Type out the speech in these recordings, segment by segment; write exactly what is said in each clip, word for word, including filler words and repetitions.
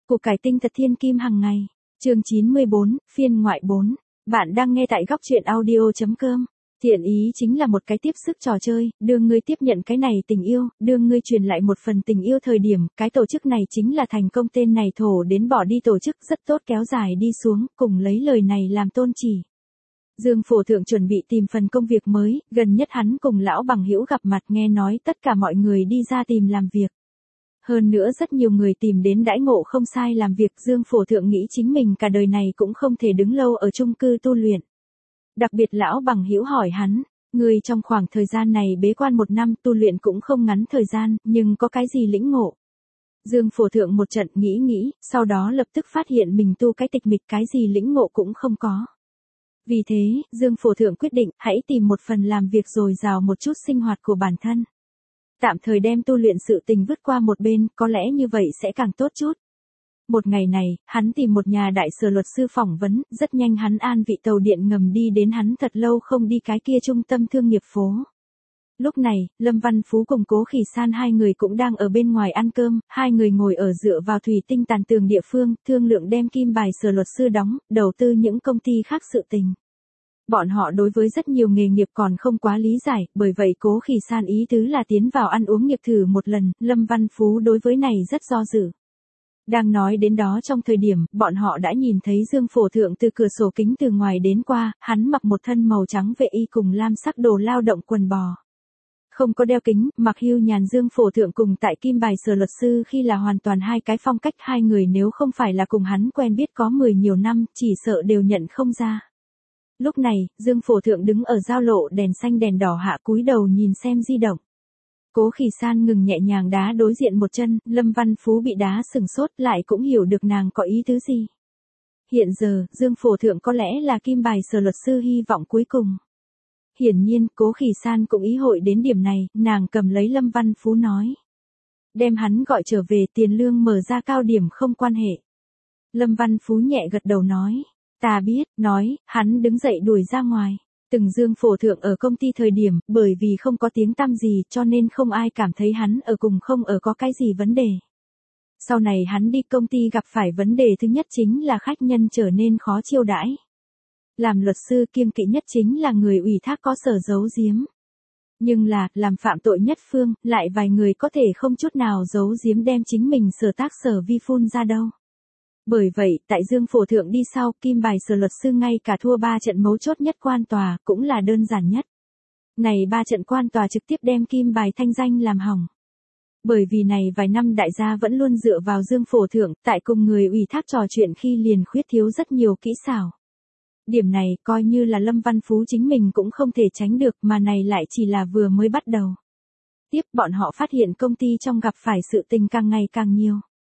Củ cải tinh thật thiên kim hàng ngày. Chương chín mươi bốn, phiên ngoại bốn. Bạn đang nghe tại góc truyện audio chấm com. Thiện ý chính là một cái tiếp sức trò chơi, đưa ngươi tiếp nhận cái này tình yêu, đưa ngươi truyền lại một phần tình yêu thời điểm, cái tổ chức này chính là thành công tên này thổ đến bỏ đi tổ chức rất tốt kéo dài đi xuống, cùng lấy lời này làm tôn chỉ. Dương Phổ Thượng chuẩn bị tìm phần công việc mới, gần nhất hắn cùng lão bằng hữu gặp mặt nghe nói tất cả mọi người đi ra tìm làm việc. Hơn nữa rất nhiều người tìm đến đãi ngộ không sai làm việc, Dương Phổ Thượng nghĩ chính mình cả đời này cũng không thể đứng lâu ở chung cư tu luyện. Đặc biệt lão bằng hữu hỏi hắn, người trong khoảng thời gian này bế quan một năm tu luyện cũng không ngắn thời gian, nhưng có cái gì lĩnh ngộ? Dương Phổ Thượng một trận nghĩ nghĩ, sau đó lập tức phát hiện mình tu cái tịch mịch cái gì lĩnh ngộ cũng không có. Vì thế, Dương Phổ Thượng quyết định hãy tìm một phần làm việc dồi dào một chút sinh hoạt của bản thân. Tạm thời đem tu luyện sự tình vứt qua một bên, có lẽ như vậy sẽ càng tốt chút. Một ngày này, hắn tìm một nhà đại sở luật sư phỏng vấn, rất nhanh hắn an vị tàu điện ngầm đi đến hắn thật lâu không đi cái kia trung tâm thương nghiệp phố. Lúc này, Lâm Văn Phú cùng Cố Khỉ San hai người cũng đang ở bên ngoài ăn cơm, hai người ngồi ở dựa vào thủy tinh tàn tường địa phương, thương lượng đem kim bài sở luật sư đóng, đầu tư những công ty khác sự tình. Bọn họ đối với rất nhiều nghề nghiệp còn không quá lý giải, bởi vậy Cố Khỉ San ý tứ là tiến vào ăn uống nghiệp thử một lần, Lâm Văn Phú đối với này rất do dự. Đang nói đến đó trong thời điểm, bọn họ đã nhìn thấy Dương Phổ Thượng từ cửa sổ kính từ ngoài đến qua, hắn mặc một thân màu trắng vệ y cùng lam sắc đồ lao động quần bò. Không có đeo kính, mặc hưu nhàn. Dương Phổ Thượng cùng tại kim bài sở luật sư khi là hoàn toàn hai cái phong cách, hai người nếu không phải là cùng hắn quen biết có mười nhiều năm, chỉ sợ đều nhận không ra. Lúc này, Dương Phổ Thượng đứng ở giao lộ đèn xanh đèn đỏ hạ cúi đầu nhìn xem di động. Cố Khỉ San ngừng nhẹ nhàng đá đối diện một chân, Lâm Văn Phú bị đá sừng sốt lại cũng hiểu được nàng có ý tứ gì. Hiện giờ, Dương Phổ Thượng có lẽ là kim bài sở luật sư hy vọng cuối cùng. Hiển nhiên, Cố Khỉ San cũng ý hội đến điểm này, nàng cầm lấy Lâm Văn Phú nói. Đem hắn gọi trở về, tiền lương mở ra cao điểm không quan hệ. Lâm Văn Phú nhẹ gật đầu nói. Ta biết, nói, hắn đứng dậy đuổi ra ngoài. Từng Dương Phổ Thượng ở công ty thời điểm, bởi vì không có tiếng tăm gì cho nên không ai cảm thấy hắn ở cùng không ở có cái gì vấn đề. Sau này hắn đi công ty gặp phải vấn đề thứ nhất chính là khách nhân trở nên khó chiêu đãi. Làm luật sư kiêng kỵ nhất chính là người ủy thác có sở giấu giếm. Nhưng là, làm phạm tội nhất phương, lại vài người có thể không chút nào giấu giếm đem chính mình sở tác sở vi phun ra đâu. Bởi vậy, tại Dương Phổ Thượng đi sau, kim bài sở luật sư ngay cả thua ba trận mấu chốt nhất quan tòa, cũng là đơn giản nhất. Này ba trận quan tòa trực tiếp đem kim bài thanh danh làm hỏng. Bởi vì này vài năm đại gia vẫn luôn dựa vào Dương Phổ Thượng, tại cùng người ủy thác trò chuyện khi liền khuyết thiếu rất nhiều kỹ xảo. Điểm này coi như là Lâm Văn Phú chính mình cũng không thể tránh được, mà này lại chỉ là vừa mới bắt đầu. Tiếp bọn họ phát hiện công ty trong gặp phải sự tình càng ngày càng nhiều.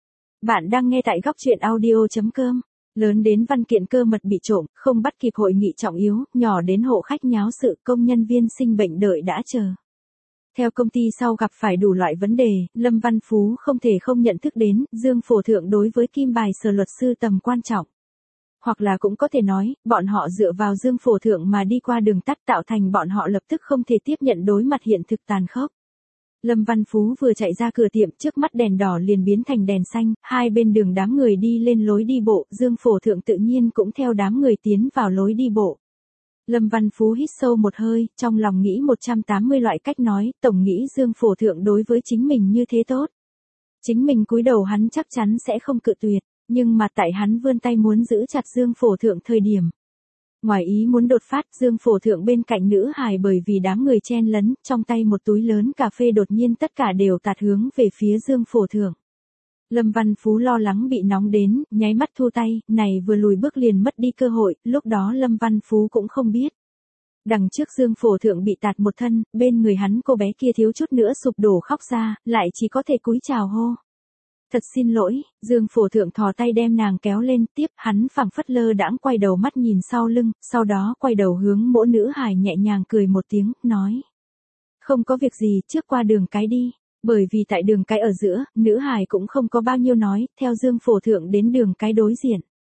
Bạn đang nghe tại góc truyện audio chấm com. Lớn đến văn kiện cơ mật bị trộm, không bắt kịp hội nghị trọng yếu, nhỏ đến hộ khách nháo sự, công nhân viên sinh bệnh đợi đã chờ. Theo công ty sau gặp phải đủ loại vấn đề, Lâm Văn Phú không thể không nhận thức đến, Dương Phổ Thượng đối với kim bài sở luật sư tầm quan trọng. Hoặc là cũng có thể nói, bọn họ dựa vào Dương Phổ Thượng mà đi qua đường tắt tạo thành bọn họ lập tức không thể tiếp nhận đối mặt hiện thực tàn khốc. Lâm Văn Phú vừa chạy ra cửa tiệm, trước mắt đèn đỏ liền biến thành đèn xanh, hai bên đường đám người đi lên lối đi bộ, Dương Phổ Thượng tự nhiên cũng theo đám người tiến vào lối đi bộ. Lâm Văn Phú hít sâu một hơi, trong lòng nghĩ một trăm tám mươi loại cách nói, tổng nghĩ Dương Phổ Thượng đối với chính mình như thế tốt. Chính mình cúi đầu hắn chắc chắn sẽ không cự tuyệt, nhưng mà tại hắn vươn tay muốn giữ chặt Dương Phổ Thượng thời điểm. Ngoài ý muốn đột phát, Dương Phổ Thượng bên cạnh nữ hài bởi vì đám người chen lấn, trong tay một túi lớn cà phê đột nhiên tất cả đều tạt hướng về phía Dương Phổ Thượng. Lâm Văn Phú lo lắng bị nóng đến, nháy mắt thu tay, này vừa lùi bước liền mất đi cơ hội, lúc đó Lâm Văn Phú cũng không biết. Đằng trước Dương Phổ Thượng bị tạt một thân, bên người hắn cô bé kia thiếu chút nữa sụp đổ khóc ra, lại chỉ có thể cúi chào hô. Thật xin lỗi, Dương Phổ Thượng thò tay đem nàng kéo lên, tiếp hắn phảng phất lơ đãng quay đầu mắt nhìn sau lưng, sau đó quay đầu hướng mỗi nữ hài nhẹ nhàng cười một tiếng, nói. Không có việc gì, trước qua đường cái đi. Bởi vì tại đường cái ở giữa, nữ hài cũng không có bao nhiêu nói, theo Dương Phổ Thượng đến đường cái đối diện.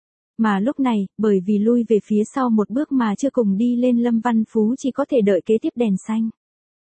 Mà lúc này, bởi vì lui về phía sau một bước mà chưa cùng đi lên, Lâm Văn Phú chỉ có thể đợi kế tiếp đèn xanh.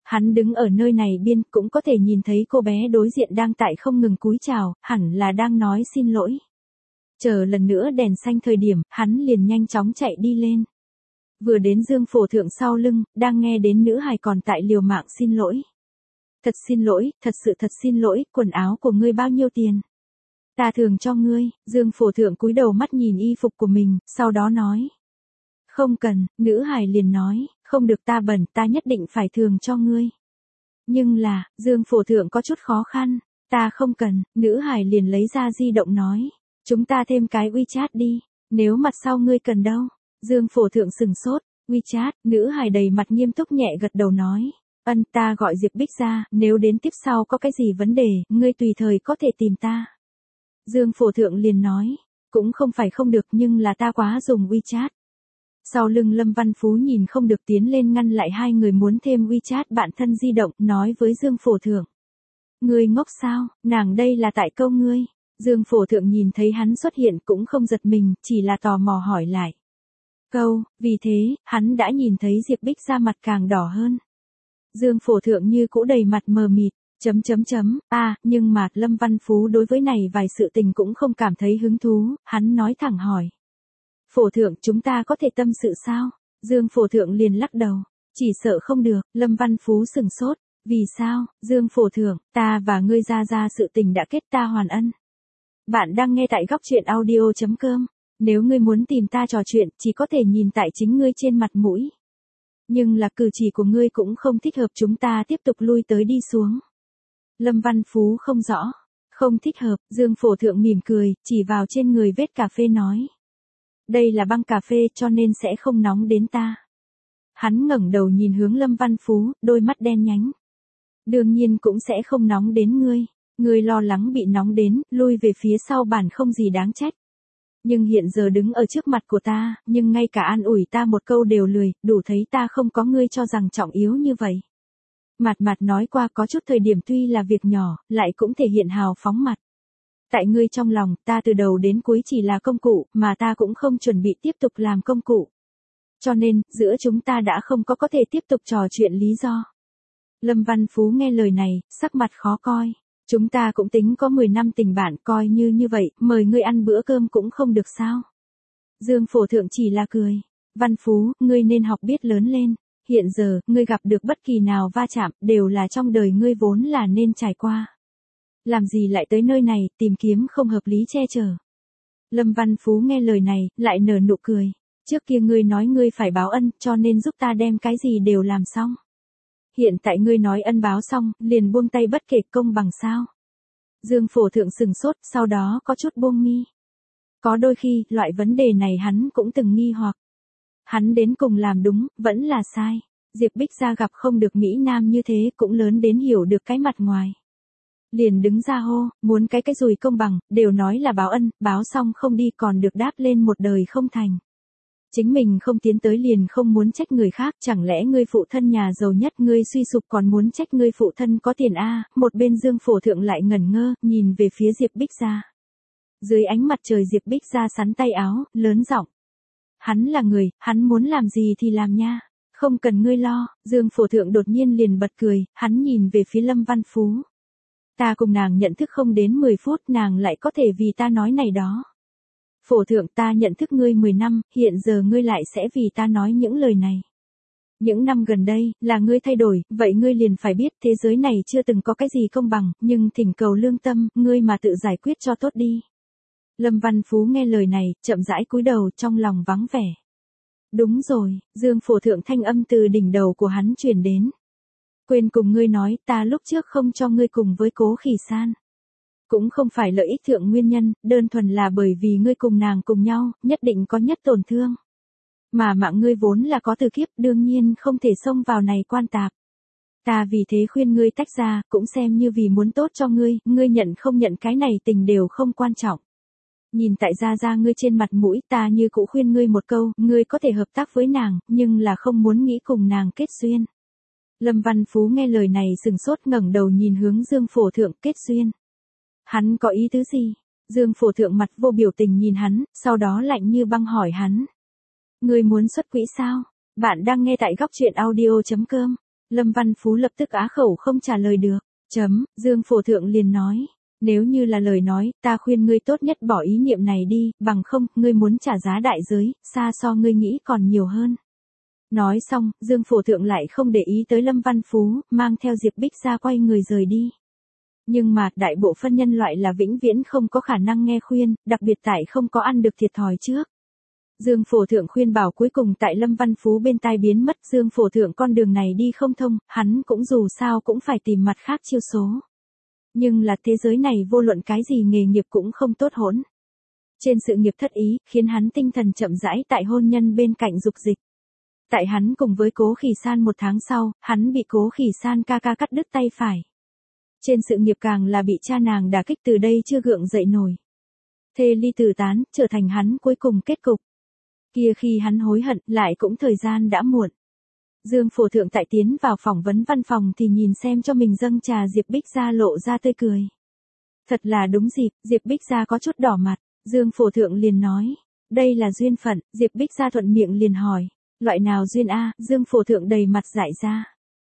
Hắn đứng ở nơi này biên cũng có thể nhìn thấy cô bé đối diện đang tại không ngừng cúi chào, hẳn là đang nói xin lỗi. Chờ lần nữa đèn xanh thời điểm, hắn liền nhanh chóng chạy đi lên. Vừa đến Dương Phổ Thượng sau lưng, đang nghe đến nữ hài còn tại liều mạng xin lỗi. Thật xin lỗi, thật sự thật xin lỗi, quần áo của ngươi bao nhiêu tiền? Ta thường cho ngươi. Dương Phổ Thượng cúi đầu mắt nhìn y phục của mình, sau đó nói. Không cần. Nữ hài liền nói, không được, ta bẩn, ta nhất định phải thường cho ngươi. Nhưng là, Dương Phổ Thượng có chút khó khăn. Ta không cần. Nữ hài liền lấy ra di động nói. Chúng ta thêm cái WeChat đi. Nếu mặt sau ngươi cần đâu. Dương Phổ Thượng sừng sốt. WeChat. Nữ hài đầy mặt nghiêm túc nhẹ gật đầu nói. Ân, ta gọi Diệp Bích ra, nếu đến tiếp sau có cái gì vấn đề, ngươi tùy thời có thể tìm ta. Dương Phổ Thượng liền nói, cũng không phải không được nhưng là ta quá dùng WeChat. Sau lưng Lâm Văn Phú nhìn không được tiến lên ngăn lại hai người muốn thêm WeChat bạn thân di động, nói với Dương Phổ Thượng. Ngươi ngốc sao, nàng đây là tại câu ngươi. Dương Phổ Thượng nhìn thấy hắn xuất hiện cũng không giật mình, chỉ là tò mò hỏi lại. Câu, vì thế, hắn đã nhìn thấy Diệp Bích ra mặt càng đỏ hơn. Dương Phổ Thượng như cũ đầy mặt mờ mịt, chấm chấm chấm, a à, nhưng mà Lâm Văn Phú đối với này vài sự tình cũng không cảm thấy hứng thú, hắn nói thẳng hỏi. Phổ Thượng, chúng ta có thể tâm sự sao? Dương Phổ Thượng liền lắc đầu, chỉ sợ không được. Lâm Văn Phú sừng sốt, vì sao? Dương Phổ Thượng, ta và ngươi ra ra sự tình đã kết, ta hoàn ân. Bạn đang nghe tại góc truyện audio chấm com, nếu ngươi muốn tìm ta trò chuyện, chỉ có thể nhìn tại chính ngươi trên mặt mũi. Nhưng là cử chỉ của ngươi cũng không thích hợp, chúng ta tiếp tục lui tới đi xuống. Lâm Văn Phú không rõ. Không thích hợp. Dương Phổ Thượng mỉm cười, chỉ vào trên người vết cà phê nói. Đây là băng cà phê cho nên sẽ không nóng đến ta. Hắn ngẩng đầu nhìn hướng Lâm Văn Phú, đôi mắt đen nhánh. Đương nhiên cũng sẽ không nóng đến ngươi. Ngươi lo lắng bị nóng đến, lui về phía sau bản không gì đáng trách. Nhưng hiện giờ đứng ở trước mặt của ta, nhưng ngay cả an ủi ta một câu đều lười, đủ thấy ta không có ngươi cho rằng trọng yếu như vậy. Mặt mặt nói qua có chút thời điểm tuy là việc nhỏ, lại cũng thể hiện hào phóng mặt. Tại ngươi trong lòng, ta từ đầu đến cuối chỉ là công cụ, mà ta cũng không chuẩn bị tiếp tục làm công cụ. Cho nên, giữa chúng ta đã không có có thể tiếp tục trò chuyện lý do. Lâm Văn Phú nghe lời này, sắc mặt khó coi. Chúng ta cũng tính có mười năm tình bạn, coi như như vậy, mời ngươi ăn bữa cơm cũng không được sao. Dương Phổ Thượng chỉ là cười. Văn Phú, ngươi nên học biết lớn lên. Hiện giờ, ngươi gặp được bất kỳ nào va chạm, đều là trong đời ngươi vốn là nên trải qua. Làm gì lại tới nơi này, tìm kiếm không hợp lý che chở. Lâm Văn Phú nghe lời này, lại nở nụ cười. Trước kia ngươi nói ngươi phải báo ân, cho nên giúp ta đem cái gì đều làm xong. Hiện tại ngươi nói ân báo xong, liền buông tay bất kể, công bằng sao. Dương Phổ Thượng sừng sốt, sau đó có chút buông mi. Có đôi khi, loại vấn đề này hắn cũng từng nghi hoặc. Hắn đến cùng làm đúng, vẫn là sai. Diệp Bích ra gặp không được Mỹ Nam như thế, cũng lớn đến hiểu được cái mặt ngoài. Liền đứng ra hô, muốn cái cái dùi công bằng, đều nói là báo ân, báo xong không đi còn được đáp lên một đời không thành. Chính mình không tiến tới liền không muốn trách người khác, chẳng lẽ ngươi phụ thân nhà giàu nhất ngươi suy sụp còn muốn trách ngươi phụ thân có tiền a? Một bên Dương Phổ Thượng lại ngẩn ngơ, nhìn về phía Diệp Bích ra. Dưới ánh mặt trời Diệp Bích ra sắn tay áo, lớn giọng. Hắn là người, hắn muốn làm gì thì làm nha, không cần ngươi lo. Dương Phổ Thượng đột nhiên liền bật cười, hắn nhìn về phía Lâm Văn Phú. Ta cùng nàng nhận thức không đến mười phút, nàng lại có thể vì ta nói này đó. Phổ Thượng, ta nhận thức ngươi mười năm, hiện giờ ngươi lại sẽ vì ta nói những lời này. Những năm gần đây, là ngươi thay đổi, vậy ngươi liền phải biết thế giới này chưa từng có cái gì công bằng, nhưng thỉnh cầu lương tâm, ngươi mà tự giải quyết cho tốt đi. Lâm Văn Phú nghe lời này, chậm rãi cúi đầu, trong lòng vắng vẻ. Đúng rồi, Dương Phổ Thượng thanh âm từ đỉnh đầu của hắn truyền đến. Quên cùng ngươi nói, ta lúc trước không cho ngươi cùng với Cố Khỉ San. Cũng không phải lợi ích thượng nguyên nhân, đơn thuần là bởi vì ngươi cùng nàng cùng nhau, nhất định có nhất tổn thương. Mà mạng ngươi vốn là có từ kiếp, đương nhiên không thể xông vào này quan tạp. Ta vì thế khuyên ngươi tách ra, cũng xem như vì muốn tốt cho ngươi, ngươi nhận không nhận cái này tình đều không quan trọng. Nhìn tại gia gia ngươi trên mặt mũi, ta như cũ khuyên ngươi một câu, ngươi có thể hợp tác với nàng, nhưng là không muốn nghĩ cùng nàng kết duyên. Lâm Văn Phú nghe lời này sừng sốt, ngẩng đầu nhìn hướng Dương Phổ Thượng. Kết duyên. Hắn có ý tứ gì? Dương Phổ Thượng mặt vô biểu tình nhìn hắn, sau đó lạnh như băng hỏi hắn. Ngươi muốn xuất quỹ sao? Bạn đang nghe tại góc truyện audio chấm com. Lâm Văn Phú lập tức á khẩu không trả lời được. Chấm, Dương Phổ Thượng liền nói. Nếu như là lời nói, ta khuyên ngươi tốt nhất bỏ ý niệm này đi, bằng không, ngươi muốn trả giá đại giới, xa so ngươi nghĩ còn nhiều hơn. Nói xong, Dương Phổ Thượng lại không để ý tới Lâm Văn Phú, mang theo Diệp Bích ra quay người rời đi. Nhưng mà, đại bộ phân nhân loại là vĩnh viễn không có khả năng nghe khuyên, đặc biệt tại không có ăn được thiệt thòi trước. Dương Phổ Thượng khuyên bảo cuối cùng tại Lâm Văn Phú bên tai biến mất. Dương Phổ Thượng con đường này đi không thông, hắn cũng dù sao cũng phải tìm mặt khác chiêu số. Nhưng là thế giới này vô luận cái gì nghề nghiệp cũng không tốt hỗn. Trên sự nghiệp thất ý, khiến hắn tinh thần chậm rãi tại hôn nhân bên cạnh dục dịch. Tại hắn cùng với Cố Khỉ San một tháng sau, hắn bị Cố Khỉ San ca ca cắt đứt tay phải. Trên sự nghiệp càng là bị cha nàng đả kích từ đây chưa gượng dậy nổi. Thê ly tử tán, trở thành hắn cuối cùng kết cục. Kia khi hắn hối hận, lại cũng thời gian đã muộn. Dương Phổ Thượng tại tiến vào phỏng vấn văn phòng thì nhìn xem cho mình dâng trà Diệp Bích Gia lộ ra tươi cười. Thật là đúng dịp, Diệp Bích Gia có chút đỏ mặt, Dương Phổ Thượng liền nói. Đây là duyên phận, Diệp Bích Gia thuận miệng liền hỏi. Loại nào duyên a? Dương Phổ Thượng đầy mặt dại ra.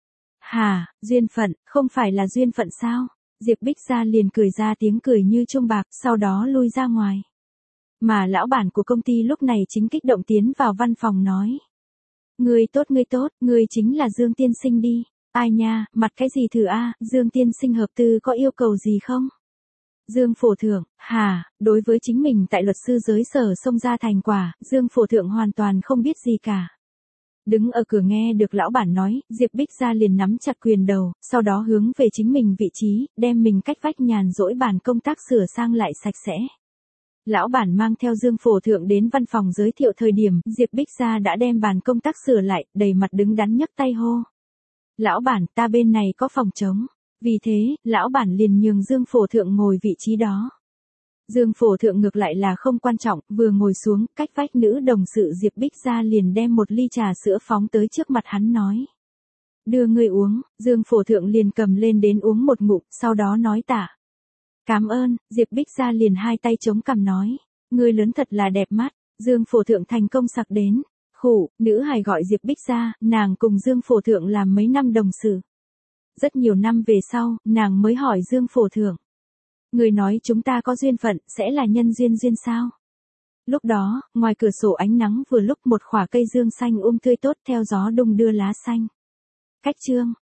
Hà, duyên phận, không phải là duyên phận sao? Diệp Bích Gia liền cười ra tiếng cười như chuông bạc, sau đó lui ra ngoài. Mà lão bản của công ty lúc này chính kích động tiến vào văn phòng nói. Ngươi tốt ngươi tốt, ngươi chính là Dương Tiên Sinh đi. Ai nha, mặt cái gì thử a? Dương Tiên Sinh hợp tư có yêu cầu gì không? Dương Phổ Thượng, hà, đối với chính mình tại luật sư giới sở xông ra thành quả, Dương Phổ Thượng hoàn toàn không biết gì cả. Đứng ở cửa nghe được lão bản nói, Diệp Bích Gia liền nắm chặt quyền đầu, sau đó hướng về chính mình vị trí, đem mình cách vách nhàn rỗi bàn công tác sửa sang lại sạch sẽ. Lão bản mang theo Dương Phổ Thượng đến văn phòng giới thiệu thời điểm, Diệp Bích Gia đã đem bàn công tác sửa lại, đầy mặt đứng đắn nhấc tay hô. Lão bản, ta bên này có phòng trống. Vì thế, lão bản liền nhường Dương Phổ Thượng ngồi vị trí đó. Dương Phổ Thượng ngược lại là không quan trọng, vừa ngồi xuống, cách vách nữ đồng sự Diệp Bích Gia liền đem một ly trà sữa phóng tới trước mặt hắn nói. Đưa ngươi uống, Dương Phổ Thượng liền cầm lên đến uống một ngụm, sau đó nói tạ. Cảm ơn, Diệp Bích Gia liền hai tay chống cằm nói. Ngươi lớn thật là đẹp mắt, Dương Phổ Thượng thành công sặc đến. Khủ, nữ hài gọi Diệp Bích Gia, nàng cùng Dương Phổ Thượng làm mấy năm đồng sự. Rất nhiều năm về sau, nàng mới hỏi Dương Phổ Thượng. Người nói chúng ta có duyên phận, sẽ là nhân duyên duyên sao? Lúc đó, ngoài cửa sổ ánh nắng vừa lúc một khỏa cây dương xanh um tươi tốt theo gió đung đưa lá xanh. Cách chương.